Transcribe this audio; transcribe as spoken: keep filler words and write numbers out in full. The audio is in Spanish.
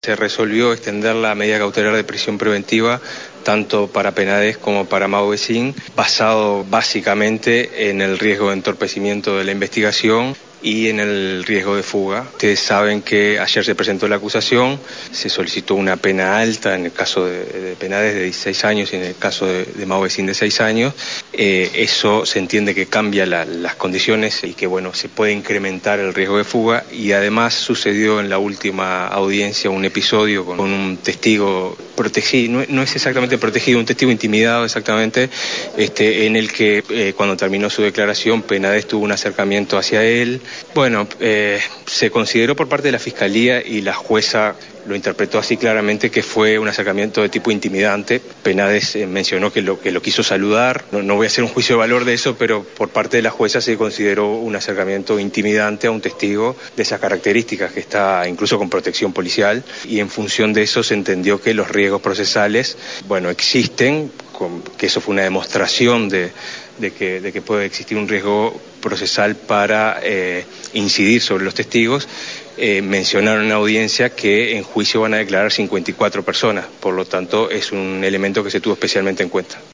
Se resolvió extender la medida cautelar de prisión preventiva tanto para Penades como para Mau Vecin, basado básicamente en el riesgo de entorpecimiento de la investigación y en el riesgo de fuga. Ustedes saben que ayer se presentó la acusación, se solicitó una pena alta en el caso de, de Penades de dieciséis años y en el caso de, de Mau Vecin de seis años. Eh, eso se entiende que cambia la, las condiciones y que bueno, se puede incrementar el riesgo de fuga, y además sucedió en la última audiencia un episodio con, con un testigo protegido, no, no es exactamente protegido, un testigo intimidado exactamente, este, en el que eh, cuando terminó su declaración Penades tuvo un acercamiento hacia él. Bueno, eh, se consideró por parte de la Fiscalía y la jueza lo interpretó así claramente, que fue un acercamiento de tipo intimidante. Penades eh, mencionó que lo, que lo quiso saludar, no, no voy a hacer un juicio de valor de eso, pero por parte de la jueza se consideró un acercamiento intimidante a un testigo de esas características, que está incluso con protección policial, y en función de eso se entendió que los riesgos procesales, bueno, existen, con, que eso fue una demostración de De que, de que puede existir un riesgo procesal para eh, incidir sobre los testigos. Eh, mencionaron en la audiencia que en juicio van a declarar cincuenta y cuatro personas, por lo tanto es un elemento que se tuvo especialmente en cuenta.